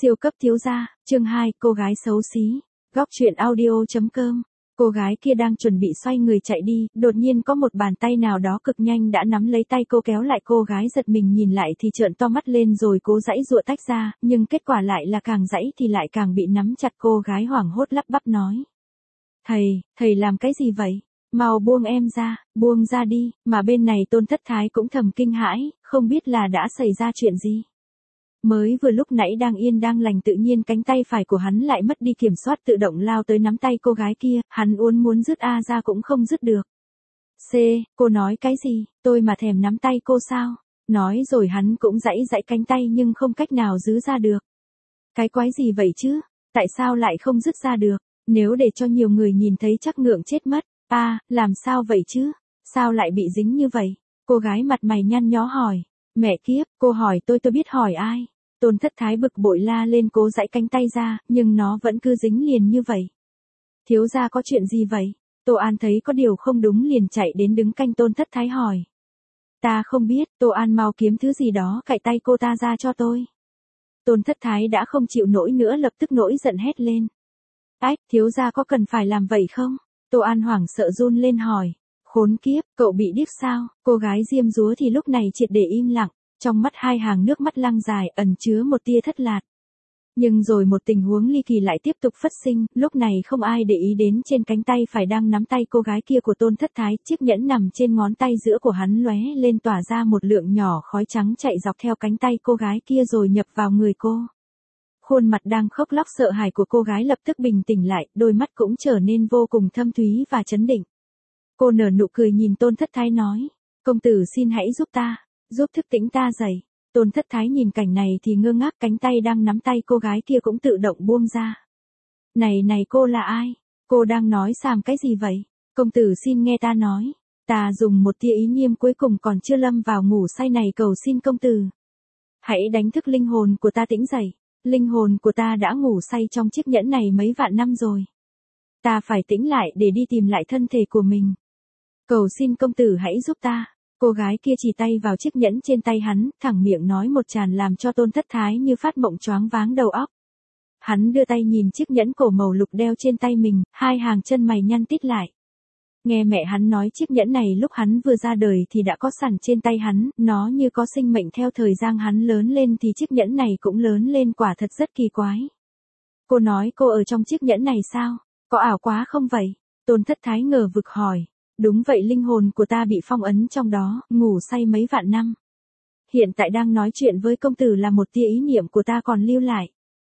Siêu cấp thiếu gia, chương 2, cô gái xấu xí. Góc truyện audio.com. Cô gái kia đang chuẩn bị xoay người chạy đi, đột nhiên có một bàn tay nào đó cực nhanh đã nắm lấy tay cô kéo lại, cô gái giật mình nhìn lại thì trợn to mắt lên rồi cố giãy giụa tách ra, nhưng kết quả lại là càng giãy thì lại càng bị nắm chặt. Cô gái hoảng hốt lắp bắp nói: Thầy làm cái gì vậy? Mau buông em ra, buông ra đi. Mà bên này Tôn Thất Thái cũng thầm kinh hãi, không biết là đã xảy ra chuyện gì. Mới vừa lúc nãy đang yên đang lành tự nhiên cánh tay phải của hắn lại mất đi kiểm soát, tự động lao tới nắm tay cô gái kia, hắn muốn dứt ra cũng không dứt được. Cô nói cái gì, tôi mà thèm nắm tay cô sao? Nói rồi hắn cũng giãy cánh tay nhưng không cách nào giữ ra được. Cái quái gì vậy chứ? Tại sao lại không dứt ra được? Nếu để cho nhiều người nhìn thấy chắc ngượng chết mất. Làm sao vậy chứ? Sao lại bị dính như vậy? Cô gái mặt mày nhăn nhó hỏi. Mẹ kiếp, cô hỏi tôi biết hỏi ai? Tôn Thất Thái bực bội la lên, cố giãy cánh tay ra, nhưng nó vẫn cứ dính liền như vậy. Thiếu gia có chuyện gì vậy? Tô An thấy có điều không đúng liền chạy đến đứng cạnh Tôn Thất Thái hỏi. Ta không biết, Tô An mau kiếm thứ gì đó cạy tay cô ta ra cho tôi. Tôn Thất Thái đã không chịu nổi nữa, lập tức nổi giận hét lên. Thiếu gia có cần phải làm vậy không? Tô An hoảng sợ run lên hỏi. Khốn kiếp, cậu bị điếc sao? Cô gái diêm dúa thì lúc này triệt để im lặng, trong mắt hai hàng nước mắt lăng dài ẩn chứa một tia thất lạc. Nhưng rồi một tình huống ly kỳ lại tiếp tục phát sinh, lúc này không ai để ý đến trên cánh tay phải đang nắm tay cô gái kia của Tôn Thất Thái, chiếc nhẫn nằm trên ngón tay giữa của hắn lóe lên tỏa ra một lượng nhỏ khói trắng chạy dọc theo cánh tay cô gái kia rồi nhập vào người cô. Khuôn mặt đang khóc lóc sợ hãi của cô gái lập tức bình tĩnh lại, đôi mắt cũng trở nên vô cùng thâm thúy và chấn định. Cô nở nụ cười nhìn Tôn Thất Thái nói, công tử xin hãy giúp ta, giúp thức tỉnh ta dậy. Tôn Thất Thái nhìn cảnh này thì ngơ ngác, cánh tay đang nắm tay cô gái kia cũng tự động buông ra. Này cô là ai? Cô đang nói xàm cái gì vậy? Công tử xin nghe ta nói. Ta dùng một tia ý niệm cuối cùng còn chưa lâm vào ngủ say này cầu xin công tử. Hãy đánh thức linh hồn của ta tỉnh dậy. Linh hồn của ta đã ngủ say trong chiếc nhẫn này mấy vạn năm rồi. Ta phải tỉnh lại để đi tìm lại thân thể của mình. Cầu xin công tử hãy giúp ta. Cô gái kia chỉ tay vào chiếc nhẫn trên tay hắn, thẳng miệng nói một tràng làm cho Tôn Thất Thái như phát mộng choáng váng đầu óc. Hắn đưa tay nhìn chiếc nhẫn cổ màu lục đeo trên tay mình, hai hàng chân mày nhăn tít lại. Nghe mẹ hắn nói chiếc nhẫn này lúc hắn vừa ra đời thì đã có sẵn trên tay hắn, nó như có sinh mệnh, theo thời gian hắn lớn lên thì chiếc nhẫn này cũng lớn lên, quả thật rất kỳ quái. Cô nói cô ở trong chiếc nhẫn này sao? Có ảo quá không vậy? Tôn Thất Thái ngờ vực hỏi. Đúng vậy, linh hồn của ta bị phong ấn trong đó, ngủ say mấy vạn năm. Hiện tại đang nói chuyện với công tử là một tia ý niệm của ta còn lưu lại.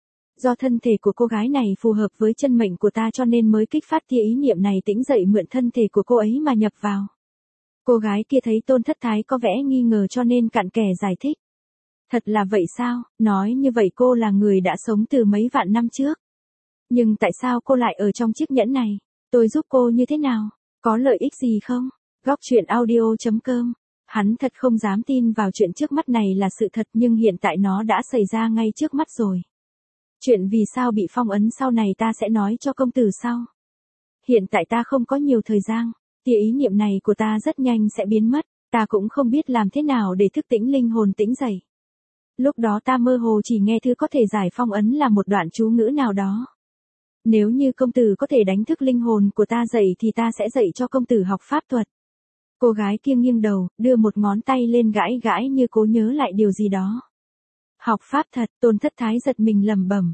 Do thân thể của cô gái này phù hợp với chân mệnh của ta cho nên mới kích phát tia ý niệm này tỉnh dậy, mượn thân thể của cô ấy mà nhập vào. Cô gái kia thấy Tôn Thất Thái có vẻ nghi ngờ cho nên cặn kẽ giải thích. Thật là vậy sao? Nói như vậy cô là người đã sống từ mấy vạn năm trước. Nhưng tại sao cô lại ở trong chiếc nhẫn này? Tôi giúp cô như thế nào? Có lợi ích gì không? Góc truyện audio.com. Hắn thật không dám tin vào chuyện trước mắt này là sự thật, nhưng hiện tại nó đã xảy ra ngay trước mắt rồi. Chuyện vì sao bị phong ấn sau này ta sẽ nói cho công tử sau. Hiện tại ta không có nhiều thời gian, tia ý niệm này của ta rất nhanh sẽ biến mất, ta cũng không biết làm thế nào để thức tỉnh linh hồn tỉnh dậy. Lúc đó ta mơ hồ chỉ nghe thứ có thể giải phong ấn là một đoạn chú ngữ nào đó. Nếu như công tử có thể đánh thức linh hồn của ta dậy thì ta sẽ dạy cho công tử học pháp thuật. Cô gái kia nghiêng đầu, đưa một ngón tay lên gãi như cố nhớ lại điều gì đó. Học pháp thuật? Tôn Thất Thái giật mình lẩm bẩm.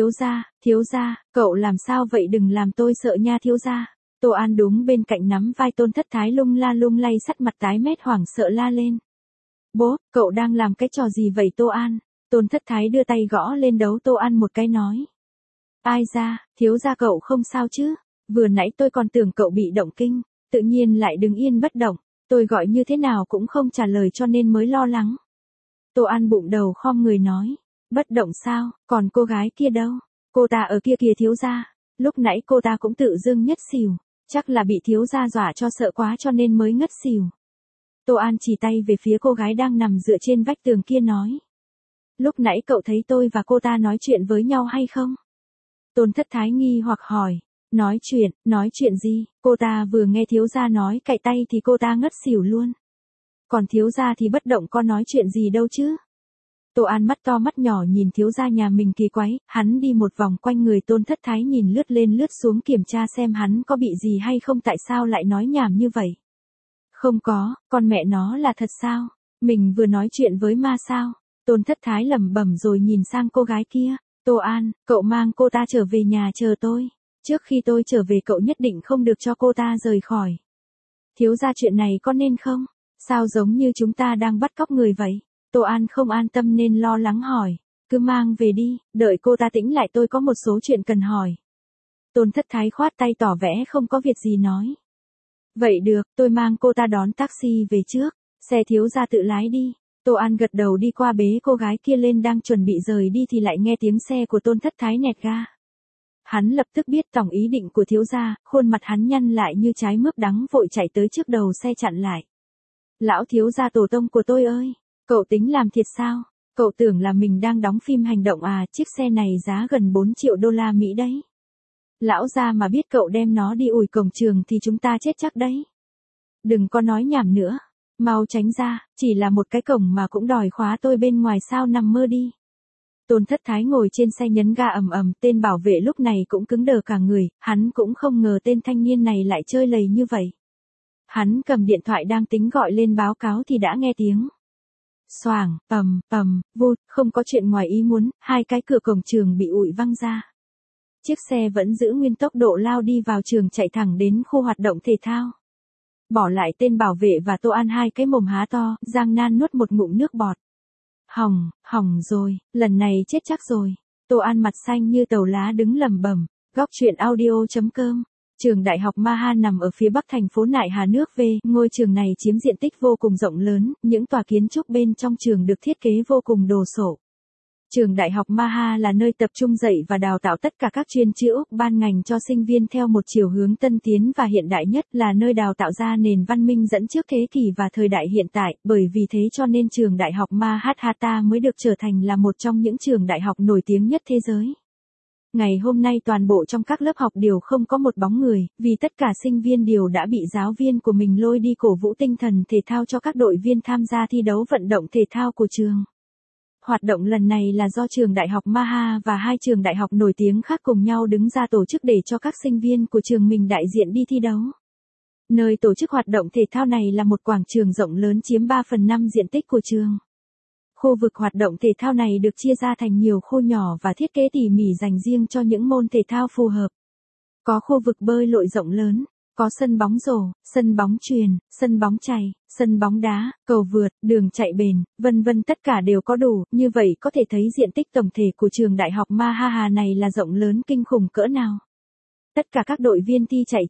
Thiếu gia, cậu làm sao vậy, đừng làm tôi sợ nha thiếu gia. Tô An đúng bên cạnh nắm vai Tôn Thất Thái lung lay, sắt mặt tái mét hoảng sợ la lên. Bố, cậu đang làm cái trò gì vậy Tô An? Tôn Thất Thái đưa tay gõ lên đấu Tô An một cái nói. Ai ra, thiếu gia cậu không sao chứ? Vừa nãy tôi còn tưởng cậu bị động kinh, tự nhiên lại đứng yên bất động, tôi gọi như thế nào cũng không trả lời cho nên mới lo lắng. Tô An bụng đầu khom người nói, bất động sao, còn cô gái kia đâu? Cô ta ở kia kìa thiếu gia, lúc nãy cô ta cũng tự dưng ngất xỉu, chắc là bị thiếu gia dọa cho sợ quá cho nên mới ngất xỉu. Tô An chỉ tay về phía cô gái đang nằm dựa trên vách tường kia nói. Lúc nãy cậu thấy tôi và cô ta nói chuyện với nhau hay không? Tôn Thất Thái nghi hoặc hỏi, nói chuyện gì? Cô ta vừa nghe thiếu gia nói cạy tay thì cô ta ngất xỉu luôn. Còn thiếu gia thì bất động, có nói chuyện gì đâu chứ? Tô An mắt to mắt nhỏ nhìn thiếu gia nhà mình kỳ quái, hắn đi một vòng quanh người Tôn Thất Thái nhìn lướt lên lướt xuống kiểm tra xem hắn có bị gì hay không, tại sao lại nói nhảm như vậy. Không có, con mẹ nó là thật sao? Mình vừa nói chuyện với ma sao? Tôn Thất Thái lẩm bẩm rồi nhìn sang cô gái kia. Tô An, cậu mang cô ta trở về nhà chờ tôi. Trước khi tôi trở về cậu nhất định không được cho cô ta rời khỏi. Thiếu gia chuyện này có nên không? Sao giống như chúng ta đang bắt cóc người vậy? Tô An không an tâm nên lo lắng hỏi. Cứ mang về đi, đợi cô ta tĩnh lại tôi có một số chuyện cần hỏi. Tôn Thất Thái khoát tay tỏ vẻ không có việc gì nói. Vậy được, tôi mang cô ta đón taxi về trước, xe thiếu gia tự lái đi. Tô An gật đầu đi qua bế cô gái kia lên đang chuẩn bị rời đi thì lại nghe tiếng xe của Tôn Thất Thái nẹt ga. Hắn lập tức biết tổng ý định của thiếu gia, khuôn mặt hắn nhăn lại như trái mướp đắng vội chạy tới trước đầu xe chặn lại. Lão thiếu gia tổ tông của tôi ơi, cậu tính làm thiệt sao? Cậu tưởng là mình đang đóng phim hành động à, chiếc xe này giá gần 4 triệu đô la Mỹ đấy. Lão gia mà biết cậu đem nó đi ủi cổng trường thì chúng ta chết chắc đấy. Đừng có nói nhảm nữa, mau tránh ra, chỉ là một cái cổng mà cũng đòi khóa tôi bên ngoài sao, nằm mơ đi. Tôn Thất Thái ngồi trên xe nhấn ga ầm ầm, tên bảo vệ lúc này cũng cứng đờ cả người, hắn cũng không ngờ tên thanh niên này lại chơi lầy như vậy. Hắn cầm điện thoại đang tính gọi lên báo cáo thì đã nghe tiếng. Xoảng, vụt, không có chuyện ngoài ý muốn, hai cái cửa cổng trường bị ủi văng ra. Chiếc xe vẫn giữ nguyên tốc độ lao đi vào trường chạy thẳng đến khu hoạt động thể thao. Bỏ lại tên bảo vệ và Tô An hai cái mồm há to, Giang nan nuốt một ngụm nước bọt. Hỏng rồi, lần này chết chắc rồi. Tô An mặt xanh như tàu lá đứng lẩm bẩm. Góc truyện audio.com. Trường Đại học Maha nằm ở phía bắc thành phố Nại Hà nước V. Ngôi trường này chiếm diện tích vô cùng rộng lớn, những tòa kiến trúc bên trong trường được thiết kế vô cùng đồ sộ. Trường Đại học Maha là nơi tập trung dạy và đào tạo tất cả các chuyên chữ ban ngành cho sinh viên theo một chiều hướng tân tiến và hiện đại nhất, là nơi đào tạo ra nền văn minh dẫn trước thế kỷ và thời đại hiện tại, bởi vì thế cho nên trường Đại học Mahatma mới được trở thành là một trong những trường đại học nổi tiếng nhất thế giới. Ngày hôm nay toàn bộ trong các lớp học đều không có một bóng người, vì tất cả sinh viên đều đã bị giáo viên của mình lôi đi cổ vũ tinh thần thể thao cho các đội viên tham gia thi đấu vận động thể thao của trường. Hoạt động lần này là do trường Đại học Maha và hai trường đại học nổi tiếng khác cùng nhau đứng ra tổ chức để cho các sinh viên của trường mình đại diện đi thi đấu. Nơi tổ chức hoạt động thể thao này là một quảng trường rộng lớn chiếm 3/5 diện tích của trường. Khu vực hoạt động thể thao này được chia ra thành nhiều khu nhỏ và thiết kế tỉ mỉ dành riêng cho những môn thể thao phù hợp. Có khu vực bơi lội rộng lớn, có sân bóng rổ, sân bóng chuyền, sân bóng chày, sân bóng đá, cầu vượt, đường chạy bền, vân vân, tất cả đều có đủ, như vậy có thể thấy diện tích tổng thể của trường Đại học Maha này là rộng lớn kinh khủng cỡ nào. Tất cả các đội viên thi chạy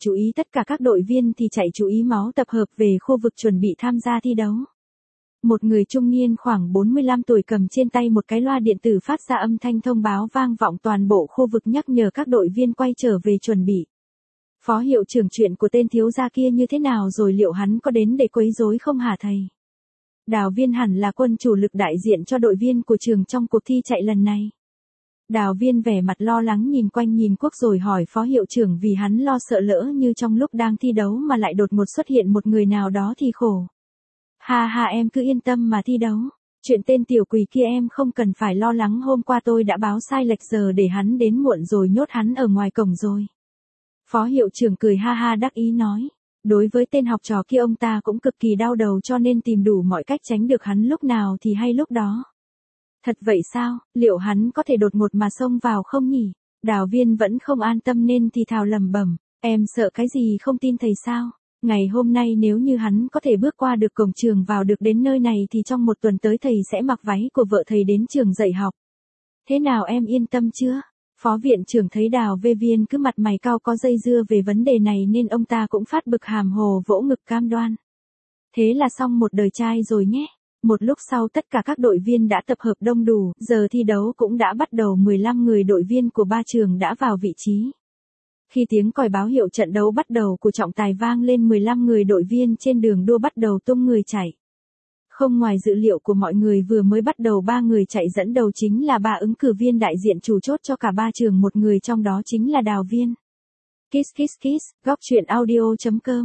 chú ý máu tập hợp về khu vực chuẩn bị tham gia thi đấu. Một người trung niên khoảng 45 tuổi cầm trên tay một cái loa điện tử phát ra âm thanh thông báo vang vọng toàn bộ khu vực nhắc nhở các đội viên quay trở về chuẩn bị. Phó hiệu trưởng, chuyện của tên thiếu gia kia như thế nào rồi, liệu hắn có đến để quấy rối không hả thầy? Đào Viên hẳn là quân chủ lực đại diện cho đội viên của trường trong cuộc thi chạy lần này. Đào Viên vẻ mặt lo lắng nhìn quanh nhìn quốc rồi hỏi phó hiệu trưởng, vì hắn lo sợ lỡ như trong lúc đang thi đấu mà lại đột ngột xuất hiện một người nào đó thì khổ. Ha em cứ yên tâm mà thi đấu. Chuyện tên tiểu quỷ kia em không cần phải lo lắng, hôm qua tôi đã báo sai lệch giờ để hắn đến muộn rồi nhốt hắn ở ngoài cổng rồi. Phó hiệu trưởng cười ha đắc ý nói. Đối với tên học trò kia ông ta cũng cực kỳ đau đầu cho nên tìm đủ mọi cách tránh được hắn lúc nào thì hay lúc đó. Thật vậy sao, liệu hắn có thể đột ngột mà xông vào không nhỉ? Đào Viên vẫn không an tâm nên thì thào lẩm bẩm. Em sợ cái gì, không tin thầy sao? Ngày hôm nay nếu như hắn có thể bước qua được cổng trường vào được đến nơi này thì trong một tuần tới thầy sẽ mặc váy của vợ thầy đến trường dạy học. Thế nào, em yên tâm chưa? Phó viện trưởng thấy Đào Viên cứ mặt mày cau có dây dưa về vấn đề này nên ông ta cũng phát bực hàm hồ vỗ ngực cam đoan. Thế là xong một đời trai rồi nhé. Một lúc sau tất cả các đội viên đã tập hợp đông đủ, giờ thi đấu cũng đã bắt đầu, 15 người đội viên của ba trường đã vào vị trí. Khi tiếng còi báo hiệu trận đấu bắt đầu của trọng tài vang lên, 15 người đội viên trên đường đua bắt đầu tung người chạy. Không ngoài dự liệu của mọi người, vừa mới bắt đầu 3 người chạy dẫn đầu chính là 3 ứng cử viên đại diện chủ chốt cho cả ba trường, một người trong đó chính là Đào Viên. Kiss, góc truyện audio.com.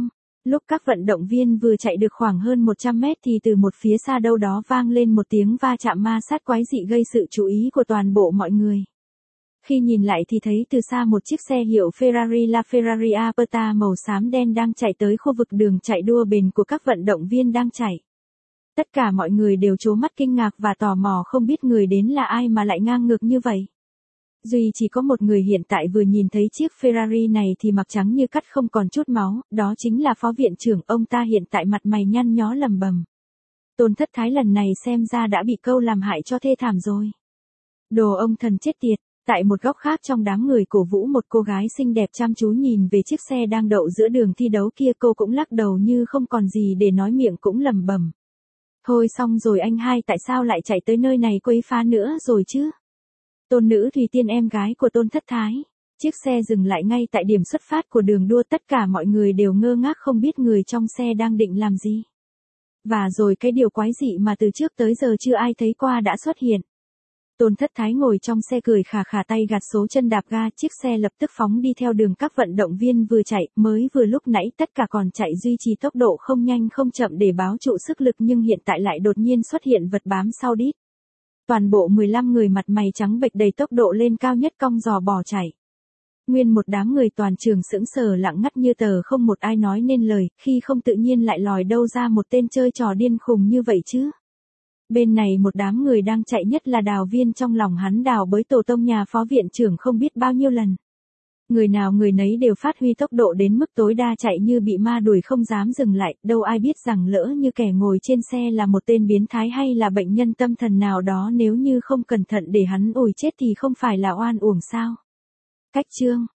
Lúc các vận động viên vừa chạy được khoảng hơn 100 mét thì từ một phía xa đâu đó vang lên một tiếng va chạm ma sát quái dị gây sự chú ý của toàn bộ mọi người. Khi nhìn lại thì thấy từ xa một chiếc xe hiệu Ferrari LaFerrari Aperta màu xám đen đang chạy tới khu vực đường chạy đua bền của các vận động viên đang chạy. Tất cả mọi người đều trố mắt kinh ngạc và tò mò không biết người đến là ai mà lại ngang ngược như vậy. Duy chỉ có một người hiện tại vừa nhìn thấy chiếc Ferrari này thì mặc trắng như cắt không còn chút máu, đó chính là phó viện trưởng, ông ta hiện tại mặt mày nhăn nhó lầm bầm. Tôn Thất Thái lần này xem ra đã bị câu làm hại cho thê thảm rồi. Đồ ông thần chết tiệt. Tại một góc khác trong đám người cổ vũ, một cô gái xinh đẹp chăm chú nhìn về chiếc xe đang đậu giữa đường thi đấu kia, cô cũng lắc đầu như không còn gì để nói, miệng cũng lẩm bẩm. Thôi xong rồi anh hai, tại sao lại chạy tới nơi này quấy phá nữa rồi chứ? Tôn nữ Thùy Tiên, em gái của Tôn Thất Thái. Chiếc xe dừng lại ngay tại điểm xuất phát của đường đua, tất cả mọi người đều ngơ ngác không biết người trong xe đang định làm gì. Và rồi cái điều quái dị mà từ trước tới giờ chưa ai thấy qua đã xuất hiện. Tôn Thất Thái ngồi trong xe cười khà khà, tay gạt số chân đạp ga, chiếc xe lập tức phóng đi theo đường các vận động viên vừa chạy, mới vừa lúc nãy tất cả còn chạy duy trì tốc độ không nhanh không chậm để báo trụ sức lực, nhưng hiện tại lại đột nhiên xuất hiện vật bám sau đít. Toàn bộ 15 người mặt mày trắng bệch đầy tốc độ lên cao nhất cong giò bỏ chạy. Nguyên một đám người toàn trường sững sờ lặng ngắt như tờ, không một ai nói nên lời, khi không tự nhiên lại lòi đâu ra một tên chơi trò điên khùng như vậy chứ. Bên này một đám người đang chạy, nhất là Đào Viên, trong lòng hắn đào bới tổ tông nhà phó viện trưởng không biết bao nhiêu lần. Người nào người nấy đều phát huy tốc độ đến mức tối đa, chạy như bị ma đuổi không dám dừng lại, đâu ai biết rằng lỡ như kẻ ngồi trên xe là một tên biến thái hay là bệnh nhân tâm thần nào đó, nếu như không cẩn thận để hắn ủi chết thì không phải là oan uổng sao. Cách chương